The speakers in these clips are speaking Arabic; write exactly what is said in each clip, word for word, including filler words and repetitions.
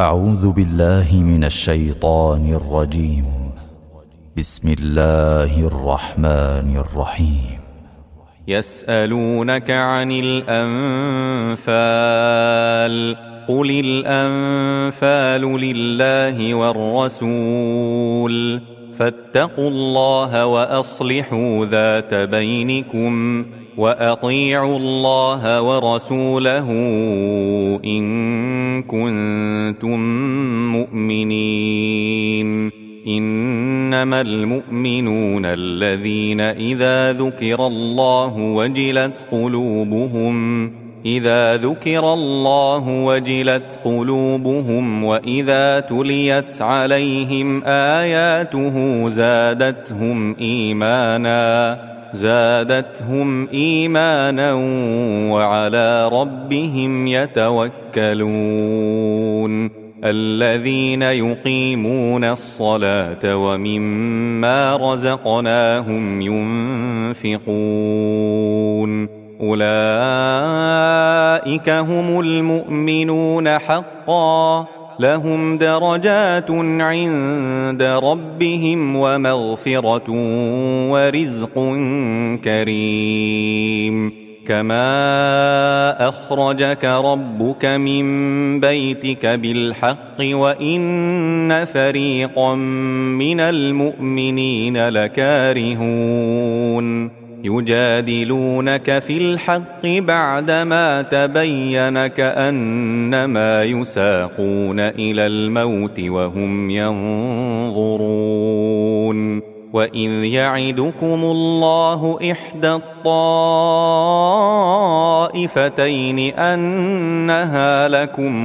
أعوذ بالله من الشيطان الرجيم. بسم الله الرحمن الرحيم. يسألونك عن الأنفال قل الأنفال لله والرسول فاتقوا الله وأصلحوا ذات بينكم وأطيعوا الله ورسوله إن كنتم مؤمنين. إنما المؤمنون الذين إذا ذكر الله وجلت قلوبهم إذا ذكر الله وجلت قلوبهم وإذا تليت عليهم آياته زادتهم إيمانا زادتهم إيمانا وعلى ربهم يتوكلون. الذين يقيمون الصلاة ومما رزقناهم ينفقون أولئك هم المؤمنون حقا لهم درجات عند ربهم ومغفرة ورزق كريم. كما أخرجك ربك من بيتك بالحق وإن فريقا من المؤمنين لكارهون يجادلونك في الحق بعدما تبين كأنما يساقون إلى الموت وهم ينظرون. وإذ يعدكم الله إحدى الطائفتين أنها لكم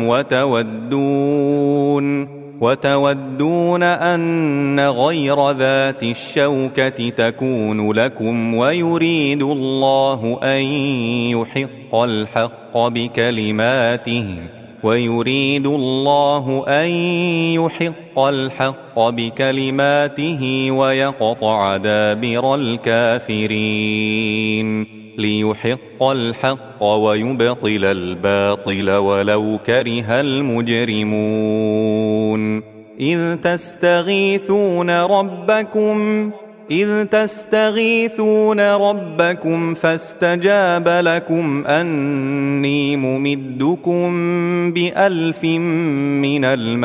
وتودون وتودون أن غير ذات الشوكة تكون لكم ويريد الله أن يحق الحق بكلماته ويريد الله أن يحق الحق بكلماته ويقطع دابر الكافرين ليحق الحق ويبطل الباطل ولو كره المجرمون. إذ تستغيثون ربكم إذ تستغيثون ربكم فاستجاب لكم أني ممدكم بألف من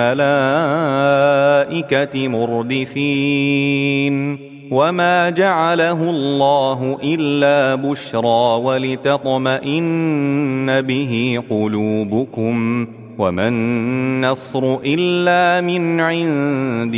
الملائكة مردفين. وما جعله الله إلا بشرى ولتطمئن به قلوبكم وما النصر إلا من عند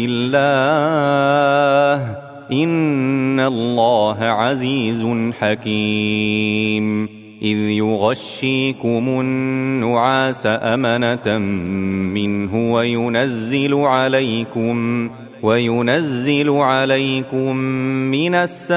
الله إن الله عزيز حكيم. إذ يغشيكم النعاس أمنة منه وينزل عليكم وينزل عليكم من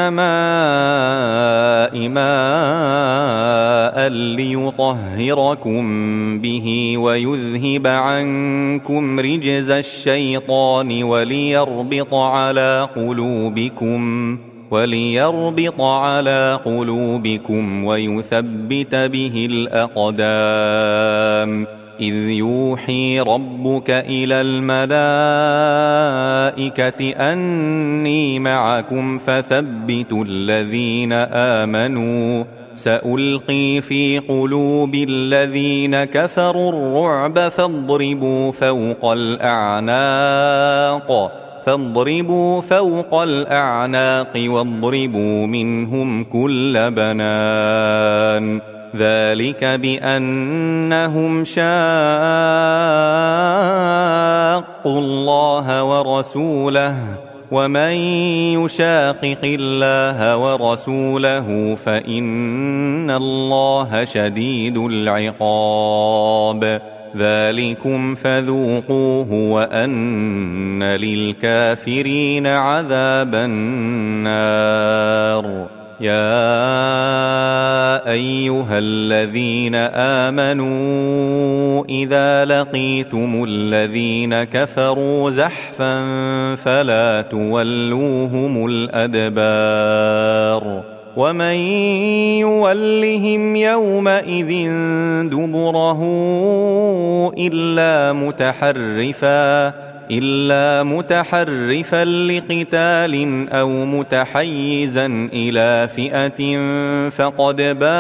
السماء ماء ليطهركم به ويذهب عنكم رجز الشيطان وليربط على قلوبكم وليربط على قلوبكم ويثبت به الأقدام. إذ يوحي ربك إلى الملائكة أني معكم فثبتوا الذين آمنوا سألقي في قلوب الذين كفروا الرعب فاضربوا فوق الأعناق فاضربوا فوق الأعناق واضربوا منهم كل بنان. ذلك بأنهم شاقوا الله ورسوله ومن يشاقق الله ورسوله فإن الله شديد العقاب. ذلكم فذوقوه وأن للكافرين عذاب النار. يا أيها الذين آمنوا إذا لقيتم الذين كفروا زحفا فلا تولوهم الأدبار. ومن يولهم يومئذ دبره إلا متحرفا إلا متحرفا لقتال أو متحيزا إلى فئة فقد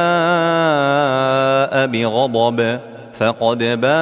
باء بغضب فقد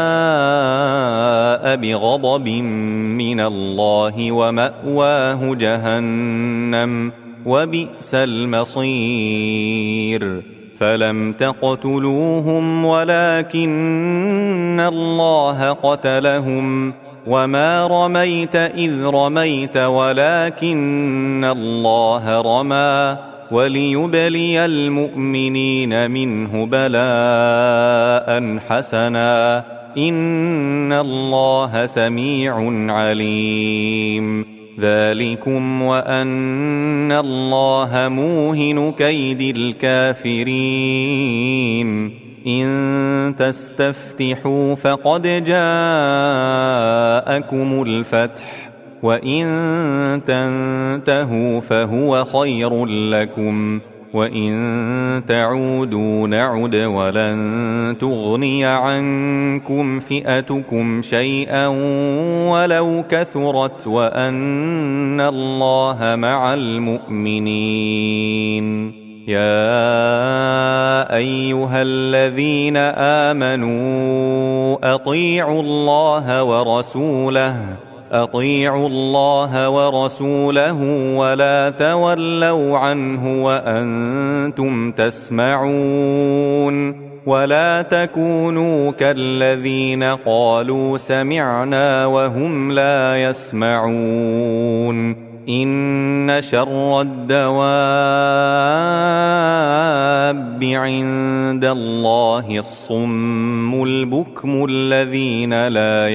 باء بغضب من الله ومأواه جهنم وبئس المصير فلم تقتلوهم ولكن الله قتلهم وما رميت إذ رميت ولكن الله رمى وليبلي المؤمنين منه بلاء حسنا إن الله سميع عليم ذلكم وأن الله موهن كيد الكافرين إن تستفتحوا فقد جاءكم الفتح وإن تنتهوا فهو خير لكم وإن تعودوا نعد ولن تغني عنكم فئتكم شيئا ولو كثرت وأن الله مع المؤمنين يا أيها الذين آمنوا أطيعوا الله ورسوله أطيعوا الله ورسوله ولا تولوا عنه وأنتم تسمعون ولا تكونوا كالذين قالوا سمعنا وهم لا يسمعون إن شر الدواب عند الله الصم البكم الذين لا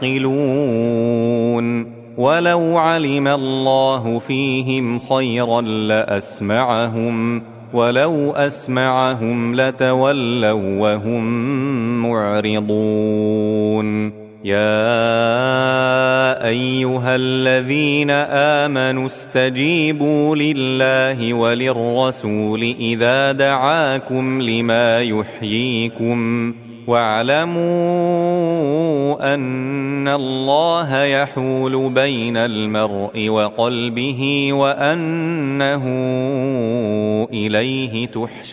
يعقلون ولو علم الله فيهم خيرا لأسمعهم ولو أسمعهم لتولوا وهم معرضون يا أيها الذين آمنوا استجيبوا لله وللرسول إذا دعاكم لما يحييكم واعلموا أن الله يحول بين المرء وقلبه وأنه إليه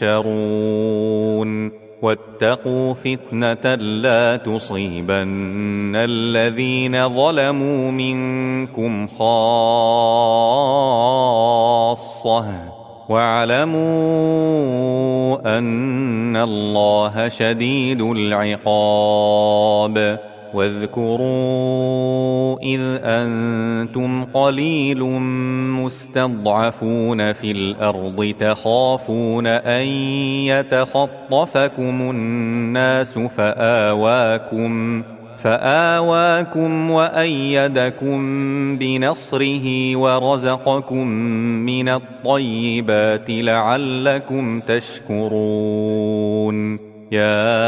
تحشرون واتقوا فتنة لا تصيبن الذين ظلموا منكم خاصة واعلموا أن الله شديد العقاب واذكروا إذ أنتم قليل مستضعفون في الأرض تخافون أن يتخطفكم الناس فآواكم فآواكم وأيدكم بنصره ورزقكم من الطيبات لعلكم تشكرون يا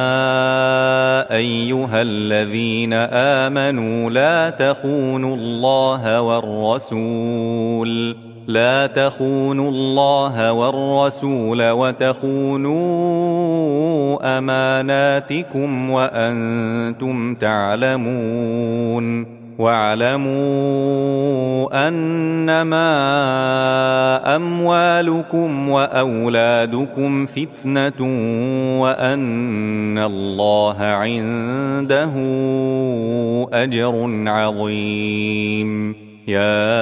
أيها الذين آمنوا لا تخونوا الله والرسول لا تخونوا الله والرسول وتخونوا أماناتكم وأنتم تعلمون واعلموا أنما أموالكم وأولادكم فتنة وأن الله عنده أجر عظيم يا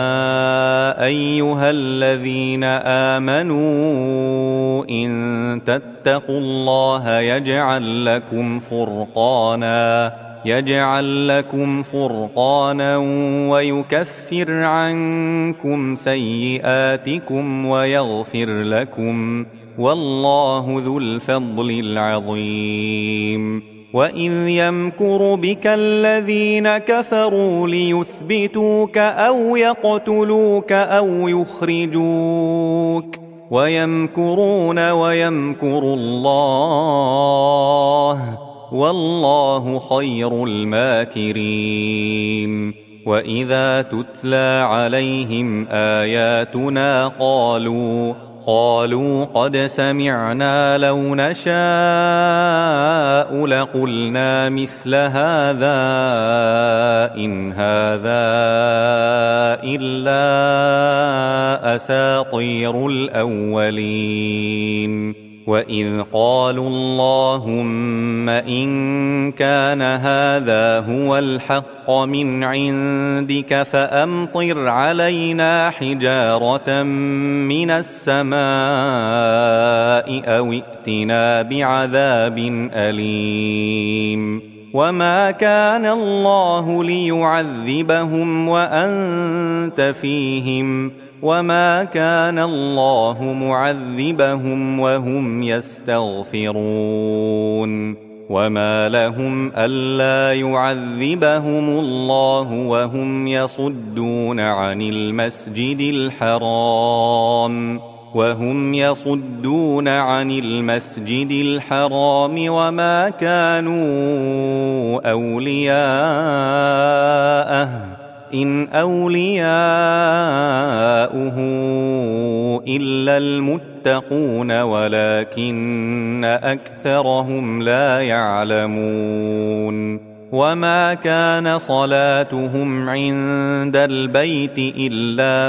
أيها الذين آمنوا إن تتقوا الله يجعل لكم فرقانا يجعل لكم فرقانا ويكفر عنكم سيئاتكم ويغفر لكم والله ذو الفضل العظيم وإذ يمكر بك الذين كفروا ليثبتوك أو يقتلوك أو يخرجوك ويمكرون ويمكر الله والله خير الماكرين وإذا تتلى عليهم آياتنا قالوا قالوا قد سمعنا لو نشاء لقلنا مثل هذا إن هذا إلا أساطير الأولين وإذ قالوا اللهم إن كان هذا هو الحق من عندك فأمطر علينا حجارة من السماء أو ائتنا بعذاب أليم وما كان الله ليعذبهم وأنت فيهم وما كان الله معذبهم وهم يستغفرون وما لهم ألا يعذبهم الله وهم يصدون عن المسجد الحرام وهم يصدون عن المسجد الحرام وما كانوا أولياءه إن أولياؤه إلا المتقون ولكن أكثرهم لا يعلمون وما كان صلاتهم عند البيت إلا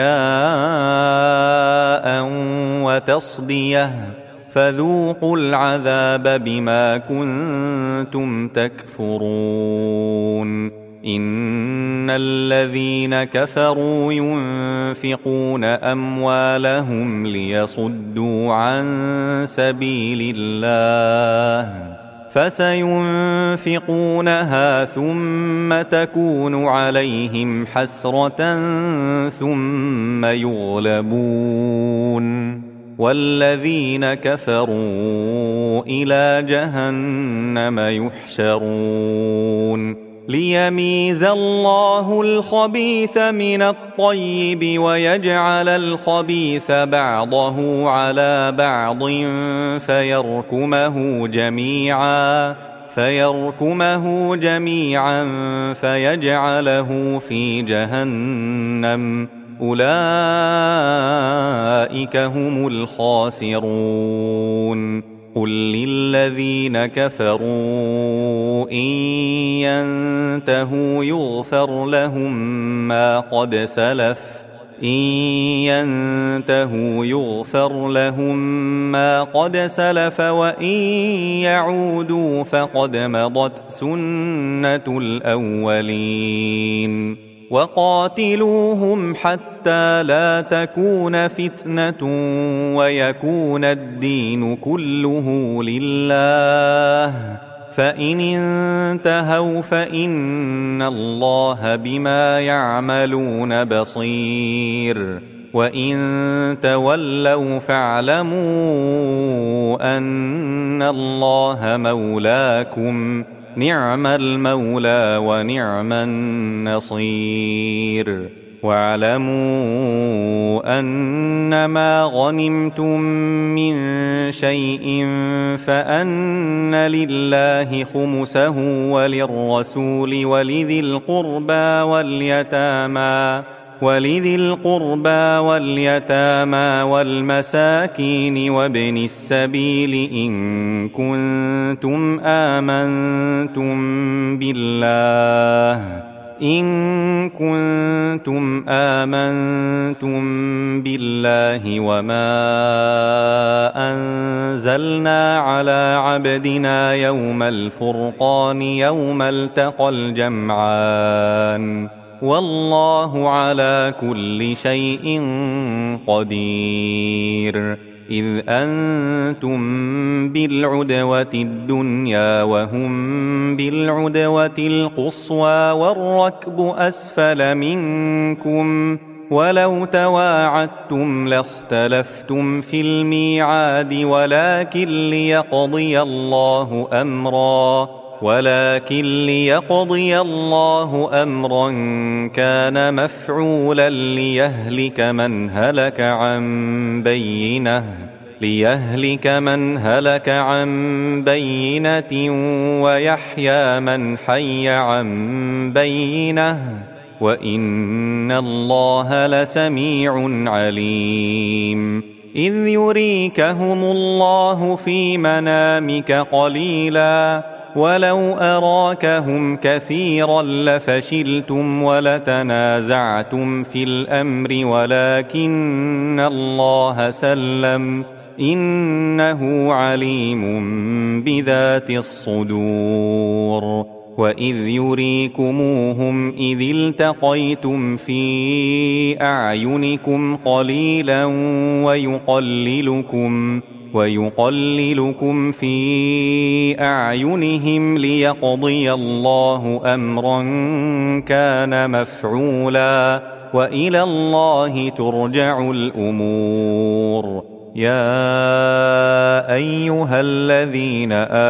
مكاء وتصدية فذوقوا العذاب بما كنتم تكفرون إن الذين كفروا ينفقون أموالهم ليصدوا عن سبيل الله فسينفقونها ثم تكون عليهم حسرة ثم يغلبون والذين كفروا إلى جهنم يحشرون ليميز الله الخبيث من الطيب ويجعل الخبيث بعضه على بعض فيركمه جميعا فيركمه جميعا فيجعله في جهنم أولئك هم الخاسرون قل للذين كفروا إن ينتهوا يغفر لهم ما قد سلف إن ينتهوا يغفر لهم ما قد سلف وإن يعودوا فقد مضت سنة الأولين وقاتلوهم حتى لا تكون فتنة ويكون الدين كله لله فإن انتهوا فإن الله بما يعملون بصير وإن تولوا فاعلموا أن الله مولاكم نعم المولى ونعم النصير واعلموا أنما غنمتم من شيء فأن لله خمسه وللرسول ولذي القربى واليتامى ولذي القربى واليتامى والمساكين وابن السبيل إن كنتم آمنتم بالله إن كنتم آمنتم بالله وما أنزلنا على عبدنا يوم الفرقان يوم التقى الجمعان والله على كل شيء قدير إذ أنتم بالعدوة الدنيا وهم بالعدوة القصوى والركب أسفل منكم ولو تواعدتم لاختلفتم في الميعاد ولكن ليقضي الله أمرا ولكن ليقضي الله أمرا كان مفعولا ليهلك من هلك عن بينة ليهلك من هلك عن بينة ويحيى من حي عن بينة وإن الله لسميع عليم إذ يريكهم الله في منامك قليلا ولو أراكهم كثيرا لفشلتم ولتنازعتم في الأمر ولكن الله سلم إنه عليم بذات الصدور وإذ يريكموهم إذ التقيتم في أعينكم قليلا ويقللكم ويقللكم في أعينهم ليقضي الله أمرا كان مفعولا وإلى الله ترجع الأمور يا أيها الذين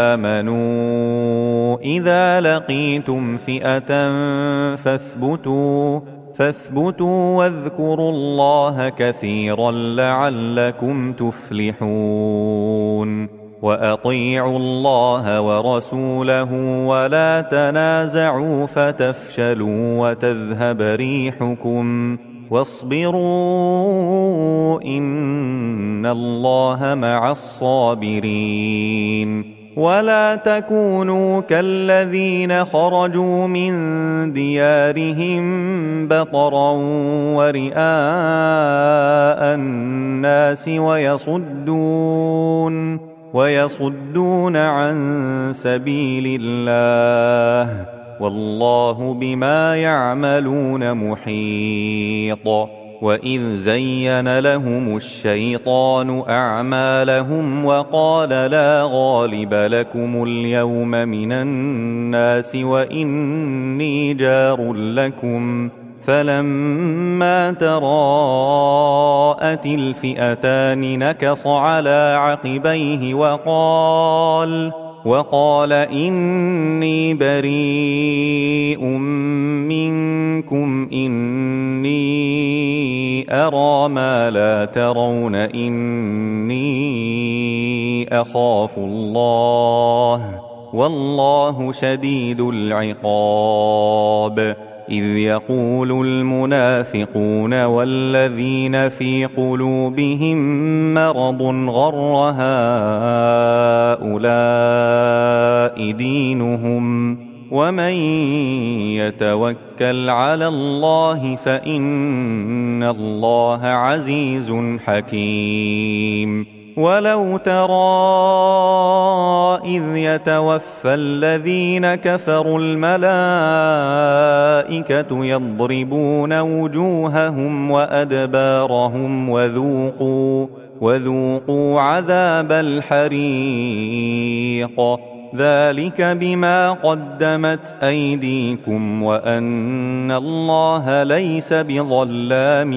آمنوا إذا لقيتم فئة فاثبتوا فاثبتوا واذكروا الله كثيرا لعلكم تفلحون وأطيعوا الله ورسوله ولا تنازعوا فتفشلوا وتذهب ريحكم واصبروا إن الله مع الصابرين ولا تكونوا كالذين خرجوا من ديارهم بطرا ورئاء الناس ويصدون ويصدون عن سبيل الله والله بما يعملون محيط وإذ زين لهم الشيطان أعمالهم وقال لا غالب لكم اليوم من الناس وإني جار لكم فلما تراءت الفئتان نكص على عقبيه وقال وقال إني بريء منكم إني أرى ما لا ترون إني أخاف الله والله شديد العقاب إذ يقول المنافقون والذين في قلوبهم مرض غر هؤلاء دينهم ومن يتوكل على الله فإن الله عزيز حكيم ولو ترى إذ يتوفى الذين كفروا الملائكة يضربون وجوههم وأدبارهم وذوقوا وذوقوا عذاب الحريق ذلك بما قدمت أيديكم وأن الله ليس بظلام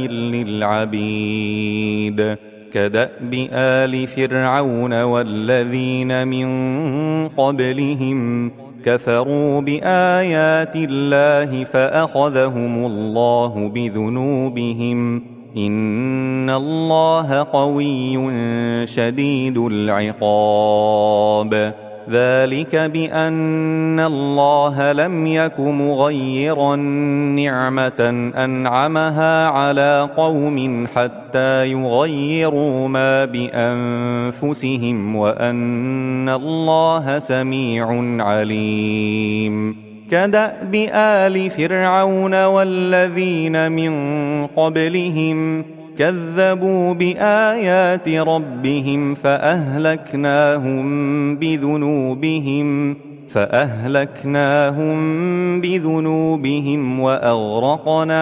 للعبيد كدأب آل فرعون والذين من قبلهم كفروا بآيات الله فأخذهم الله بذنوبهم إن الله قوي شديد العقاب ذلك بأن الله لم يك مغيرا نعمة أنعمها على قوم حتى يغيروا ما بأنفسهم وأن الله سميع عليم كدأب آل فرعون والذين من قبلهم كذبوا بآيات ربهم فأهلكناهم بذنوبهم فأهلكناهم بذنوبهم وأغرقنا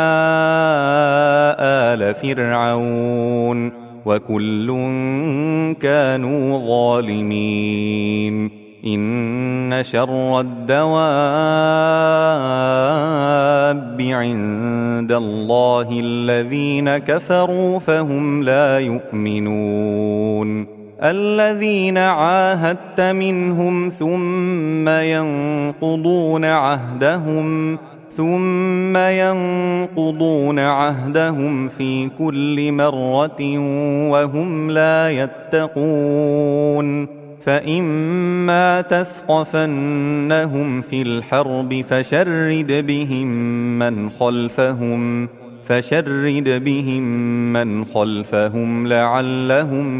آل فرعون وكل كانوا ظالمين إن شر الدواب عند الله الذين كفروا فهم لا يؤمنون الذين عاهدت منهم ثم ينقضون عهدهم ثم ينقضون عهدهم في كل مرة وهم لا يتقون فإما تثقفنهم في الحرب فشرد بهم من خلفهم فشرد بهم من خلفهم لعلهم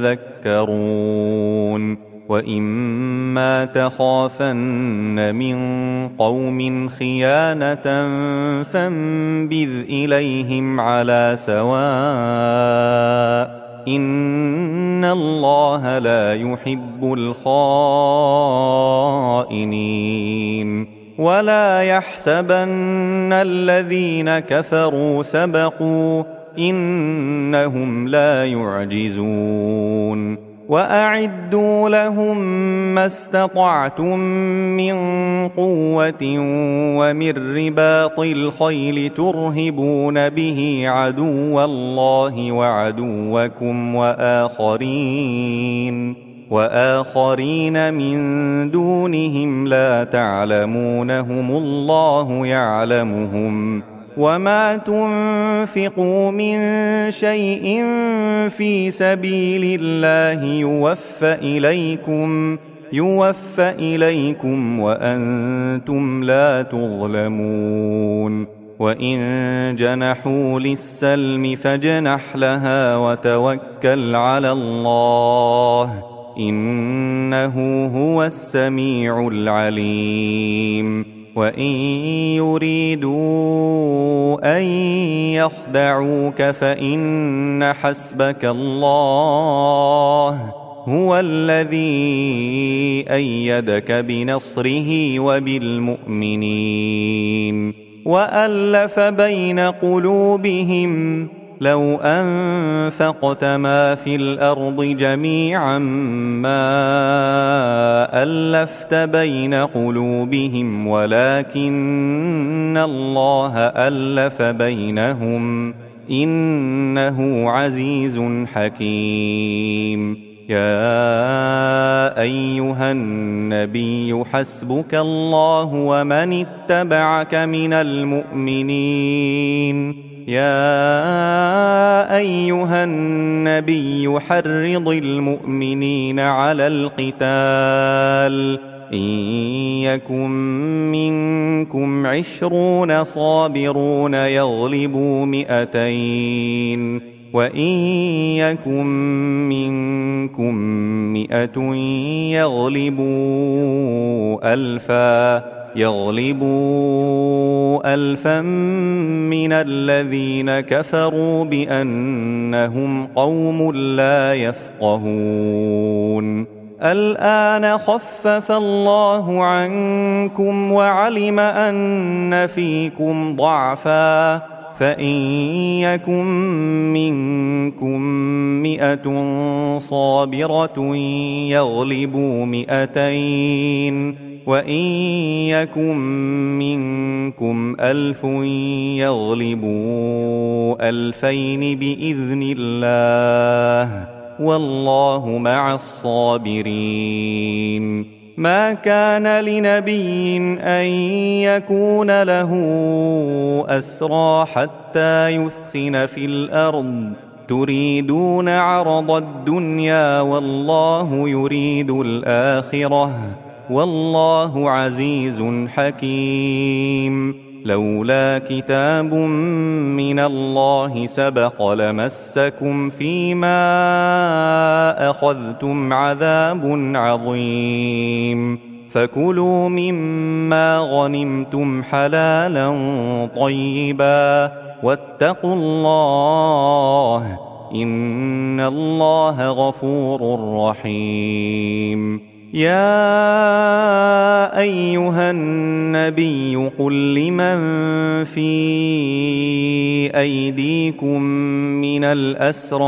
يذكرون وإما تخافن من قوم خيانة فانبذ إليهم على سواء إن الله لا يحب الخائنين ولا يحسبن الذين كفروا سبقوا إنهم لا يعجزون وأعدوا لهم ما استطعتم من قوة ومن رباط الخيل ترهبون به عدو الله وعدوكم وآخرين وآخرين من دونهم لا تعلمونهم الله يعلمهم وما تنفقوا من شيء في سبيل الله يوفى إليكم يوفى إليكم وأنتم لا تظلمون وإن جنحوا للسلم فاجنح لها وتوكل على الله إنه هو السميع العليم وإن يريدوا أن يخدعوك فإن حسبك الله هو الذي أيدك بنصره وبالمؤمنين وألف بين قلوبهم لو أنفقت ما في الأرض جميعا ما ألفت بين قلوبهم ولكن الله ألف بينهم إنه عزيز حكيم يا أيها النبي حسبك الله ومن اتبعك من المؤمنين يا أيها النبي حرض المؤمنين على القتال إن يكن منكم عشرون صابرون يغلبوا مئتين وإن يكن منكم مئة يغلبوا ألفا يغلبوا ألفا من الذين كفروا بأنهم قوم لا يفقهون الآن خفف الله عنكم وعلم أن فيكم ضعفا فإن يكن منكم مئة صابرة يغلبوا مئتين وإن يكن منكم ألف يغلبوا ألفين بإذن الله والله مع الصابرين ما كان لنبي أن يكون له أسرى حتى يثخن في الأرض تريدون عرض الدنيا والله يريد الآخرة والله عزيز حكيم لولا كتاب من الله سبق لمسكم فيما أخذتم عذاب عظيم فكلوا مما غنمتم حلالا طيبا واتقوا الله إن الله غفور رحيم يا أيها النبي قل لمن في أيديكم من الأسرى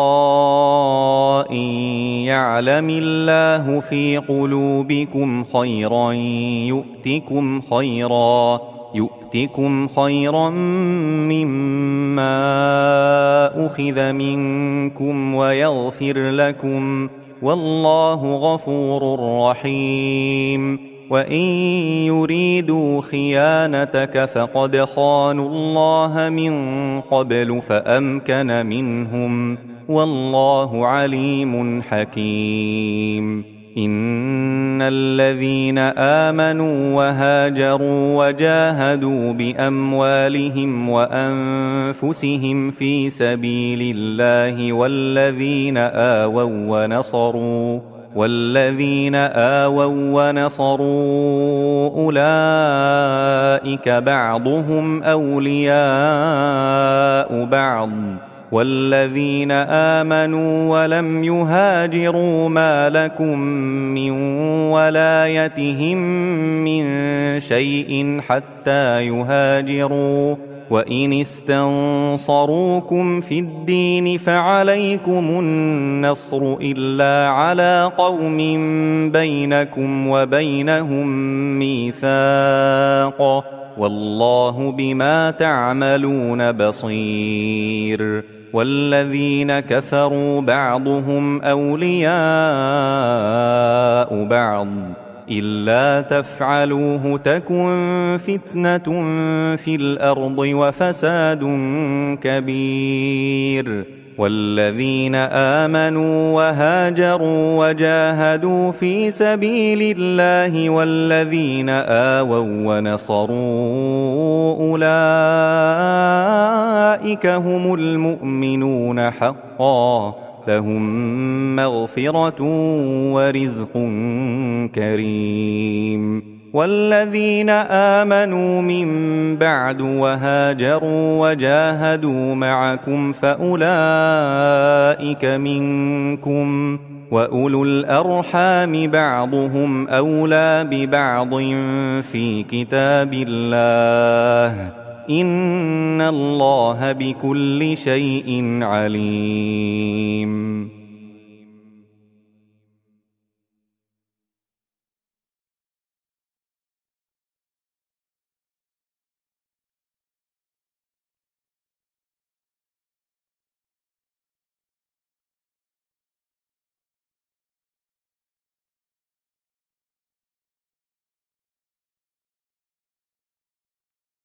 إن يعلم الله في قلوبكم خيرا يؤتكم خيرا يؤتكم خيرا مما أخذ منكم ويغفر لكم والله غفور رحيم وإن يريدوا خيانتك فقد خانوا الله من قبل فأمكن منهم والله عليم حكيم إن الذين آمنوا وهاجروا وجاهدوا بأموالهم وأنفسهم في سبيل الله والذين آووا ونصروا والذين آووا ونصروا أولئك بعضهم أولياء بعض والذين آمنوا ولم يهاجروا ما لكم من ولايتهم من شيء حتى يهاجروا وإن استنصروكم في الدين فعليكم النصر إلا على قوم بينكم وبينهم ميثاق والله بما تعملون بصير والذين كفروا بعضهم أولياء بعض إلا تفعلوه تكن فتنة في الأرض وفساد كبير والذين آمنوا وهاجروا وجاهدوا في سبيل الله والذين آووا ونصروا أولئك هم المؤمنون حقا لهم مغفرة ورزق كريم والذين آمنوا من بعد وهاجروا وجاهدوا معكم فأولئك منكم وأولو الأرحام بعضهم أولى ببعض في كتاب الله إن الله بكل شيء عليم.